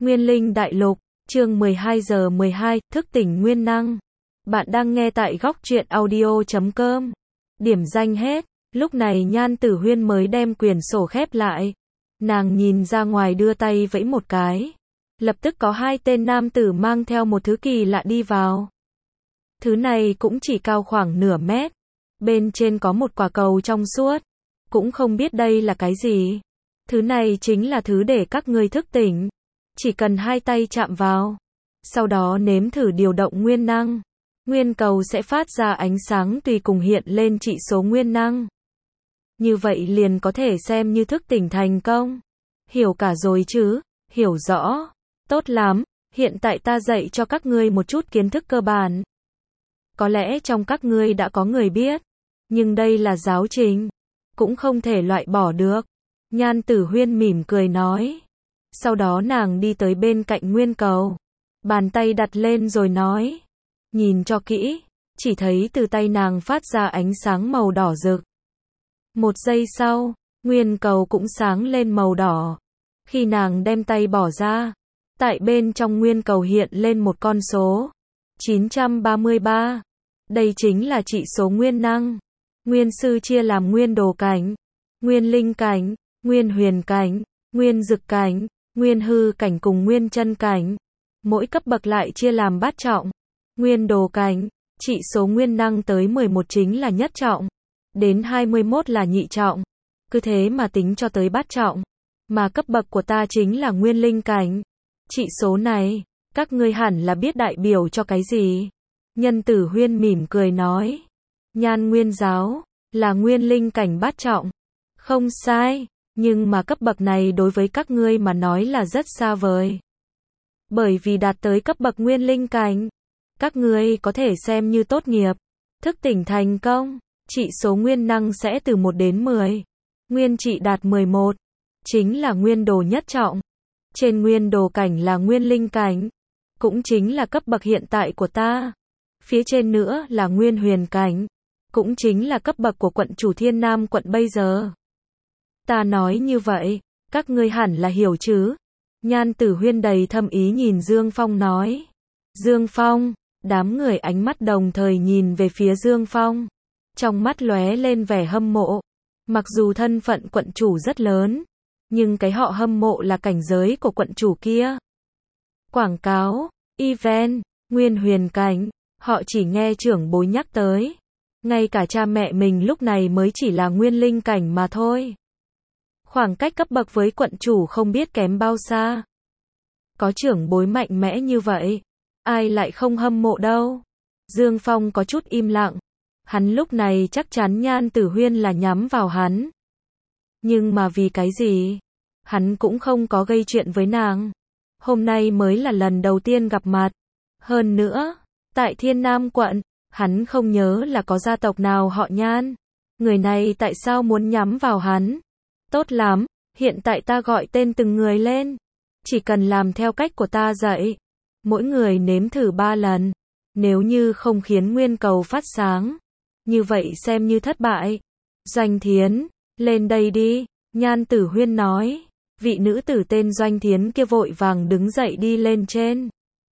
Nguyên Linh Đại Lục, chương 12 giờ 12, thức tỉnh nguyên năng. Bạn đang nghe tại góc truyện audio.com. Điểm danh hết, lúc này Nhan Tử Huyên mới đem quyển sổ khép lại. Nàng nhìn ra ngoài đưa tay vẫy một cái. Lập tức có hai tên nam tử mang theo một thứ kỳ lạ đi vào. Thứ này cũng chỉ cao khoảng nửa mét. Bên trên có một quả cầu trong suốt. Cũng không biết đây là cái gì. Thứ này chính là thứ để các ngươi thức tỉnh. Chỉ cần hai tay chạm vào. Sau đó nếm thử điều động nguyên năng. Nguyên cầu sẽ phát ra ánh sáng tùy cùng hiện lên trị số nguyên năng. Như vậy liền có thể xem như thức tỉnh thành công. Hiểu cả rồi chứ? Hiểu rõ. Tốt lắm, hiện tại ta dạy cho các ngươi một chút kiến thức cơ bản. Có lẽ trong các ngươi đã có người biết. Nhưng đây là giáo trình. Cũng không thể loại bỏ được. Nhan Tử Huyên mỉm cười nói. Sau đó nàng đi tới bên cạnh nguyên cầu. Bàn tay đặt lên rồi nói. Nhìn cho kỹ. Chỉ thấy từ tay nàng phát ra ánh sáng màu đỏ rực. Một giây sau, nguyên cầu cũng sáng lên màu đỏ. Khi nàng đem tay bỏ ra, tại bên trong nguyên cầu hiện lên một con số. 933. Đây chính là trị số nguyên năng. Nguyên sư chia làm nguyên đồ cảnh, nguyên linh cảnh, nguyên huyền cảnh, nguyên dực cảnh, nguyên hư cảnh cùng nguyên chân cảnh. Mỗi cấp bậc lại chia làm bát trọng. Nguyên đồ cảnh, trị số nguyên năng tới 11 chính là nhất trọng, đến 21 là nhị trọng. Cứ thế mà tính cho tới bát trọng. Mà cấp bậc của ta chính là nguyên linh cảnh. Trị số này, các ngươi hẳn là biết đại biểu cho cái gì. Nhân Tử Huyên mỉm cười nói. Nhan Nguyên giáo, là nguyên linh cảnh bát trọng. Không sai, nhưng mà cấp bậc này đối với các ngươi mà nói là rất xa vời. Bởi vì đạt tới cấp bậc nguyên linh cảnh, các ngươi có thể xem như tốt nghiệp, thức tỉnh thành công, trị số nguyên năng sẽ từ 1 đến 10. Nguyên trị đạt 11, chính là nguyên đồ nhất trọng. Trên nguyên đồ cảnh là nguyên linh cảnh, cũng chính là cấp bậc hiện tại của ta. Phía trên nữa là nguyên huyền cảnh, cũng chính là cấp bậc của quận chủ Thiên Nam quận bây giờ. Ta nói như vậy, các ngươi hẳn là hiểu chứ? Nhan Tử Huyên đầy thâm ý nhìn Dương Phong nói. Dương Phong, đám người ánh mắt đồng thời nhìn về phía Dương Phong. Trong mắt lóe lên vẻ hâm mộ. Mặc dù thân phận quận chủ rất lớn, nhưng cái họ hâm mộ là cảnh giới của quận chủ kia. Quảng cáo, event, nguyên huyền cảnh, họ chỉ nghe trưởng bối nhắc tới. Ngay cả cha mẹ mình lúc này mới chỉ là nguyên linh cảnh mà thôi. Khoảng cách cấp bậc với quận chủ không biết kém bao xa. Có trưởng bối mạnh mẽ như vậy, ai lại không hâm mộ đâu. Dương Phong có chút im lặng. Hắn lúc này chắc chắn Nhan Tử Huyên là nhắm vào hắn. Nhưng mà vì cái gì? Hắn cũng không có gây chuyện với nàng. Hôm nay mới là lần đầu tiên gặp mặt. Hơn nữa, tại Thiên Nam quận, hắn không nhớ là có gia tộc nào họ Nhan. Người này tại sao muốn nhắm vào hắn? Tốt lắm, hiện tại ta gọi tên từng người lên. Chỉ cần làm theo cách của ta dạy. Mỗi người nếm thử 3 lần. Nếu như không khiến nguyên cầu phát sáng, như vậy xem như thất bại. Doanh Thiến, lên đây đi. Nhan Tử Huyên nói. Vị nữ tử tên Doanh Thiến kia vội vàng đứng dậy đi lên trên.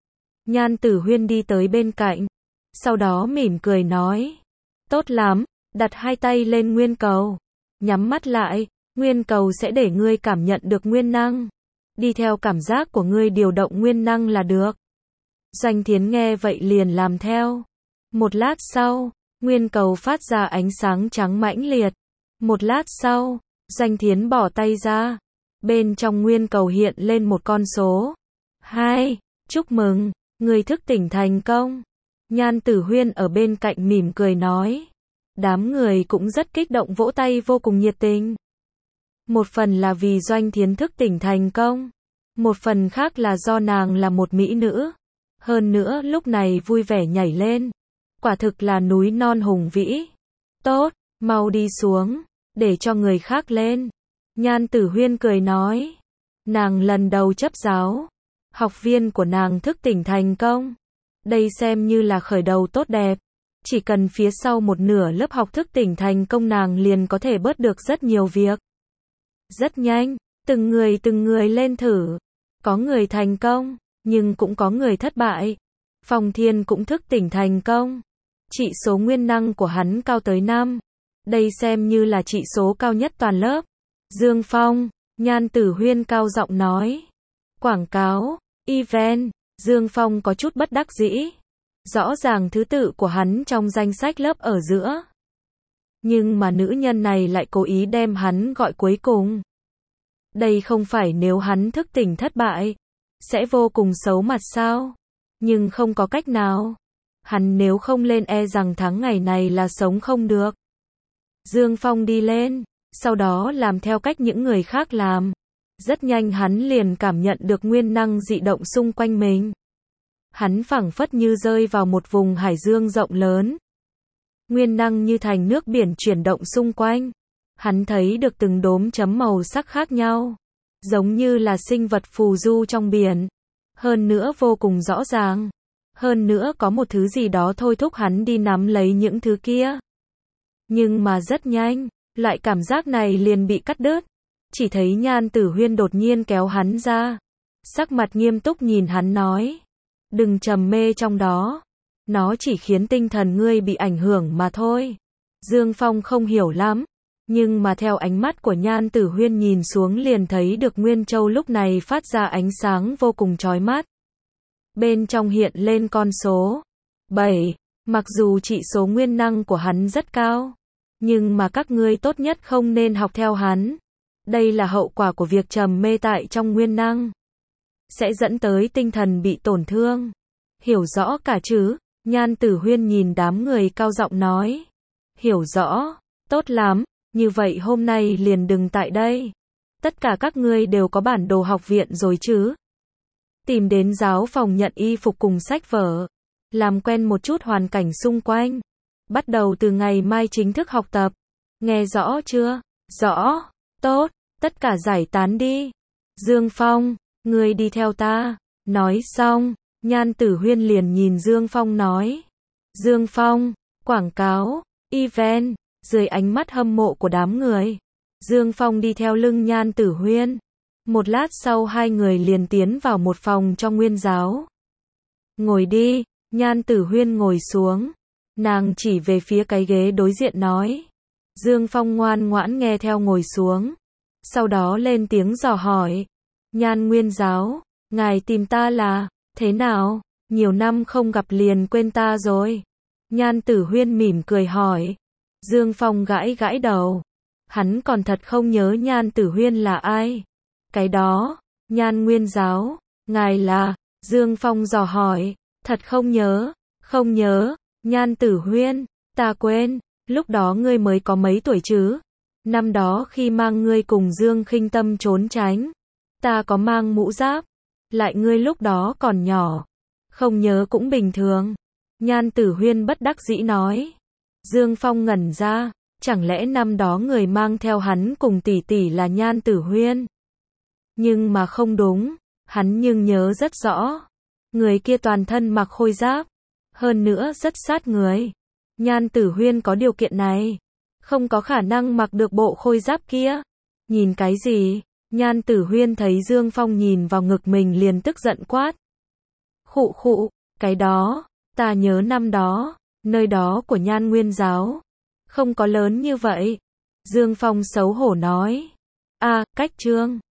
Nhan Tử Huyên đi tới bên cạnh. Sau đó mỉm cười nói. Tốt lắm, đặt hai tay lên nguyên cầu. Nhắm mắt lại, nguyên cầu sẽ để ngươi cảm nhận được nguyên năng. Đi theo cảm giác của ngươi điều động nguyên năng là được. Doanh Thiến nghe vậy liền làm theo. Một lát sau, nguyên cầu phát ra ánh sáng trắng mãnh liệt. Một lát sau, Doanh Thiến bỏ tay ra. Bên trong nguyên cầu hiện lên một con số. 2. Chúc mừng, ngươi thức tỉnh thành công. Nhan Tử Huyên ở bên cạnh mỉm cười nói. Đám người cũng rất kích động vỗ tay vô cùng nhiệt tình. Một phần là vì Doanh Thiến thức tỉnh thành công. Một phần khác là do nàng là một mỹ nữ. Hơn nữa lúc này vui vẻ nhảy lên. Quả thực là núi non hùng vĩ. Tốt, mau đi xuống, để cho người khác lên. Nhan Tử Huyên cười nói. Nàng lần đầu chấp giáo. Học viên của nàng thức tỉnh thành công. Đây xem như là khởi đầu tốt đẹp. Chỉ cần phía sau một nửa lớp học thức tỉnh thành công nàng liền có thể bớt được rất nhiều việc. Rất nhanh, từng người lên thử. Có người thành công, nhưng cũng có người thất bại. Phong Thiên cũng thức tỉnh thành công. Chỉ số nguyên năng của hắn cao tới 5. Đây xem như là chỉ số cao nhất toàn lớp. Dương Phong, Nhan Tử Huyên cao giọng nói. Quảng cáo, event, Dương Phong có chút bất đắc dĩ. Rõ ràng thứ tự của hắn trong danh sách lớp ở giữa. Nhưng mà nữ nhân này lại cố ý đem hắn gọi cuối cùng. Đây không phải nếu hắn thức tỉnh thất bại, sẽ vô cùng xấu mặt sao? Nhưng không có cách nào. Hắn nếu không lên e rằng tháng ngày này là sống không được. Dương Phong đi lên, sau đó làm theo cách những người khác làm. Rất nhanh hắn liền cảm nhận được nguyên năng dị động xung quanh mình. Hắn phảng phất như rơi vào một vùng hải dương rộng lớn. Nguyên năng như thành nước biển chuyển động xung quanh. Hắn thấy được từng đốm chấm màu sắc khác nhau. Giống như là sinh vật phù du trong biển. Hơn nữa vô cùng rõ ràng. Hơn nữa có một thứ gì đó thôi thúc hắn đi nắm lấy những thứ kia. Nhưng mà rất nhanh, loại cảm giác này liền bị cắt đứt. Chỉ thấy Nhan Tử Huyên đột nhiên kéo hắn ra. Sắc mặt nghiêm túc nhìn hắn nói. Đừng trầm mê trong đó. Nó chỉ khiến tinh thần ngươi bị ảnh hưởng mà thôi. Dương Phong không hiểu lắm. Nhưng mà theo ánh mắt của Nhan Tử Huyên nhìn xuống liền thấy được Nguyên Châu lúc này phát ra ánh sáng vô cùng chói mắt. Bên trong hiện lên con số 7. Mặc dù chỉ số nguyên năng của hắn rất cao. Nhưng mà các ngươi tốt nhất không nên học theo hắn. Đây là hậu quả của việc trầm mê tại trong nguyên năng. Sẽ dẫn tới tinh thần bị tổn thương. Hiểu rõ cả chứ? Nhan Tử Huyên nhìn đám người cao giọng nói. Hiểu rõ, tốt lắm, như vậy hôm nay liền đừng tại đây. Tất cả các ngươi đều có bản đồ học viện rồi chứ? Tìm đến giáo phòng nhận y phục cùng sách vở. Làm quen một chút hoàn cảnh xung quanh. Bắt đầu từ ngày mai chính thức học tập. Nghe rõ chưa? Rõ, tốt, tất cả giải tán đi. Dương Phong, ngươi đi theo ta. Nói xong, Nhan Tử Huyên liền nhìn Dương Phong nói. Dương Phong, quảng cáo, event, dưới ánh mắt hâm mộ của đám người. Dương Phong đi theo lưng Nhan Tử Huyên. Một lát sau hai người liền tiến vào một phòng trong nguyên giáo. Ngồi đi, Nhan Tử Huyên ngồi xuống. Nàng chỉ về phía cái ghế đối diện nói. Dương Phong ngoan ngoãn nghe theo ngồi xuống. Sau đó lên tiếng dò hỏi. Nhan Nguyên giáo, ngài tìm ta là, thế nào? Nhiều năm không gặp liền quên ta rồi. Nhan Tử Huyên mỉm cười hỏi. Dương Phong gãi gãi đầu. Hắn còn thật không nhớ Nhan Tử Huyên là ai. Cái đó, Nhan Nguyên giáo, ngài là, Dương Phong dò hỏi. Thật không nhớ, không nhớ. Nhan Tử Huyên, ta quên, lúc đó ngươi mới có mấy tuổi chứ? Năm đó khi mang ngươi cùng Dương Khinh Tâm trốn tránh, ta có mang mũ giáp, lại ngươi lúc đó còn nhỏ, không nhớ cũng bình thường. Nhan Tử Huyên bất đắc dĩ nói. Dương Phong ngẩn ra, chẳng lẽ năm đó người mang theo hắn cùng tỷ tỷ là Nhan Tử Huyên? Nhưng mà không đúng, hắn nhưng nhớ rất rõ. Người kia toàn thân mặc khôi giáp, hơn nữa rất sát người. Nhan Tử Huyên có điều kiện này, không có khả năng mặc được bộ khôi giáp kia. Nhìn cái gì? Nhan Tử Huyên thấy Dương Phong nhìn vào ngực mình liền tức giận quát. Khụ khụ, cái đó, ta nhớ năm đó, nơi đó của Nhan Nguyên giáo, không có lớn như vậy. Dương Phong xấu hổ nói. À, cách trương.